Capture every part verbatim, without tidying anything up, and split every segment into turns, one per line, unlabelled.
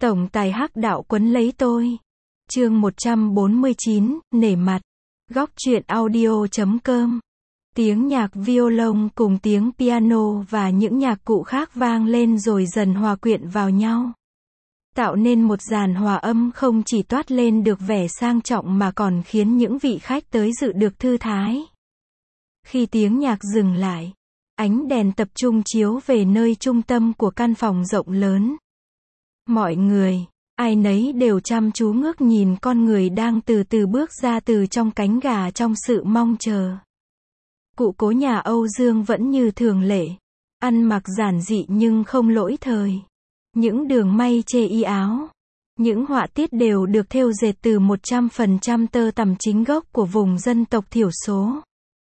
Tổng tài hắc đạo quấn lấy tôi. Chương một trăm bốn mươi chín, nể mặt. Góc truyện audio chấm com. Tiếng nhạc violon cùng tiếng piano và những nhạc cụ khác vang lên rồi dần hòa quyện vào nhau, tạo nên một dàn hòa âm không chỉ toát lên được vẻ sang trọng mà còn khiến những vị khách tới dự được thư thái. Khi tiếng nhạc dừng lại, ánh đèn tập trung chiếu về nơi trung tâm của căn phòng rộng lớn. Mọi người, ai nấy đều chăm chú ngước nhìn con người đang từ từ bước ra từ trong cánh gà trong sự mong chờ. Cụ cố nhà Âu Dương vẫn như thường lệ, ăn mặc giản dị nhưng không lỗi thời. Những đường may chê y áo, những họa tiết đều được thêu dệt từ một trăm phần trăm tơ tằm chính gốc của vùng dân tộc thiểu số,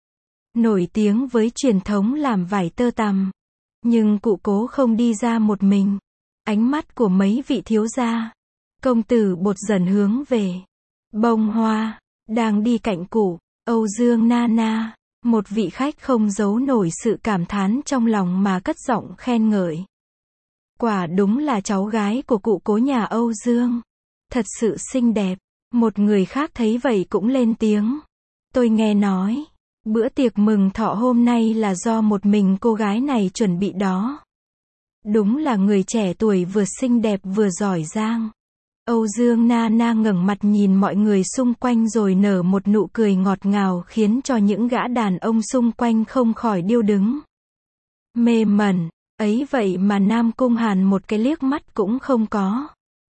nổi tiếng với truyền thống làm vải tơ tằm. Nhưng cụ cố không đi ra một mình. Ánh mắt của mấy vị thiếu gia, công tử bột dần hướng về bông hoa, đang đi cạnh cụ, Âu Dương Nana. Một vị khách không giấu nổi sự cảm thán trong lòng mà cất giọng khen ngợi. Quả đúng là cháu gái của cụ cố nhà Âu Dương. Thật sự xinh đẹp. Một người khác thấy vậy cũng lên tiếng. Tôi nghe nói, bữa tiệc mừng thọ hôm nay là do một mình cô gái này chuẩn bị đó. Đúng là người trẻ tuổi vừa xinh đẹp vừa giỏi giang. Âu Dương Nana ngẩng mặt nhìn mọi người xung quanh rồi nở một nụ cười ngọt ngào khiến cho những gã đàn ông xung quanh không khỏi điêu đứng. Mê mẩn, ấy vậy mà Nam Cung Hàn một cái liếc mắt cũng không có.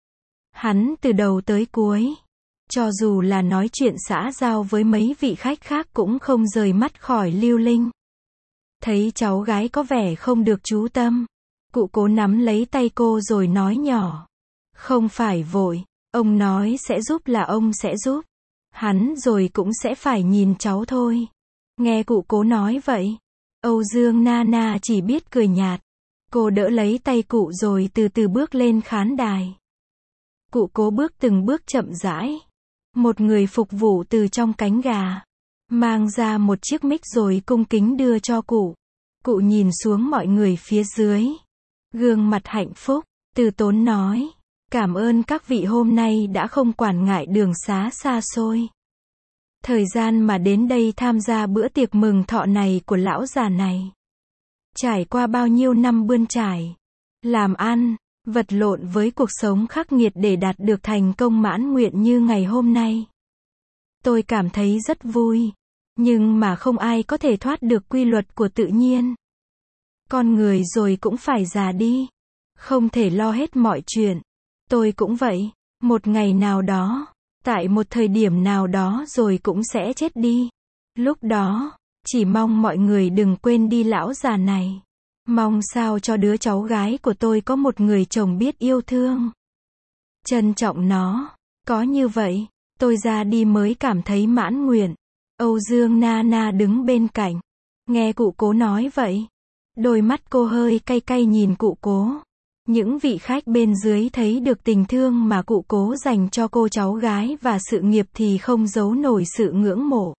Hắn từ đầu tới cuối, cho dù là nói chuyện xã giao với mấy vị khách khác cũng không rời mắt khỏi Lưu Linh. Thấy cháu gái có vẻ không được chú tâm, cụ cố nắm lấy tay cô rồi nói nhỏ. Không phải vội, ông nói sẽ giúp là ông sẽ giúp. Hắn rồi cũng sẽ phải nhìn cháu thôi. Nghe cụ cố nói vậy, Âu Dương Nana chỉ biết cười nhạt. Cô đỡ lấy tay cụ rồi từ từ bước lên khán đài. Cụ cố bước từng bước chậm rãi. Một người phục vụ từ trong cánh gà mang ra một chiếc mic rồi cung kính đưa cho cụ. Cụ nhìn xuống mọi người phía dưới, gương mặt hạnh phúc, từ tốn nói. Cảm ơn các vị hôm nay đã không quản ngại đường xá xa xôi. Thời gian mà đến đây tham gia bữa tiệc mừng thọ này của lão già này. Trải qua bao nhiêu năm bươn trải, làm ăn, vật lộn với cuộc sống khắc nghiệt để đạt được thành công mãn nguyện như ngày hôm nay. Tôi cảm thấy rất vui, nhưng mà không ai có thể thoát được quy luật của tự nhiên. Con người rồi cũng phải già đi, không thể lo hết mọi chuyện. Tôi cũng vậy, một ngày nào đó, tại một thời điểm nào đó rồi cũng sẽ chết đi. Lúc đó, chỉ mong mọi người đừng quên đi lão già này. Mong sao cho đứa cháu gái của tôi có một người chồng biết yêu thương, trân trọng nó. Có như vậy, tôi ra đi mới cảm thấy mãn nguyện. Âu Dương Nana đứng bên cạnh, nghe cụ cố nói vậy. Đôi mắt cô hơi cay cay nhìn cụ cố. Những vị khách bên dưới thấy được tình thương mà cụ cố dành cho cô cháu gái và sự nghiệp thì không giấu nổi sự ngưỡng mộ.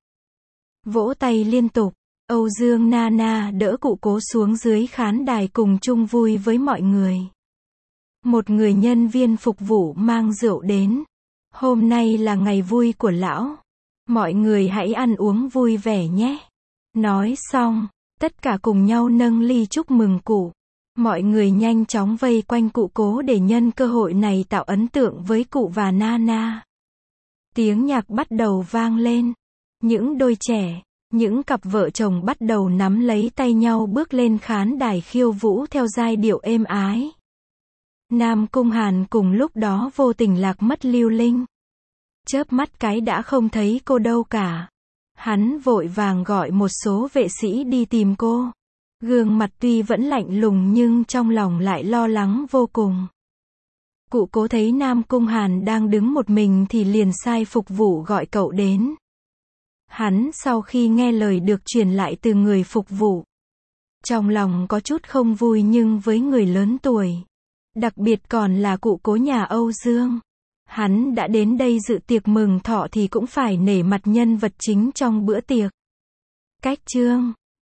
Vỗ tay liên tục, Âu Dương Nana đỡ cụ cố xuống dưới khán đài cùng chung vui với mọi người. Một người nhân viên phục vụ mang rượu đến. Hôm nay là ngày vui của lão. Mọi người hãy ăn uống vui vẻ nhé. Nói xong, tất cả cùng nhau nâng ly chúc mừng cụ. Mọi người nhanh chóng vây quanh cụ cố để nhân cơ hội này tạo ấn tượng với cụ và Nana. Tiếng nhạc bắt đầu vang lên. Những đôi trẻ, những cặp vợ chồng bắt đầu nắm lấy tay nhau bước lên khán đài khiêu vũ theo giai điệu êm ái. Nam Cung Hàn cùng lúc đó vô tình lạc mất Lưu Linh. Chớp mắt cái đã không thấy cô đâu cả. Hắn vội vàng gọi một số vệ sĩ đi tìm cô. Gương mặt tuy vẫn lạnh lùng nhưng trong lòng lại lo lắng vô cùng. Cụ cố thấy Nam Cung Hàn đang đứng một mình thì liền sai phục vụ gọi cậu đến. Hắn sau khi nghe lời được truyền lại từ người phục vụ, trong lòng có chút không vui nhưng với người lớn tuổi, đặc biệt còn là cụ cố nhà Âu Dương, hắn đã đến đây dự tiệc mừng thọ thì cũng phải nể mặt nhân vật chính trong bữa tiệc. Cách chương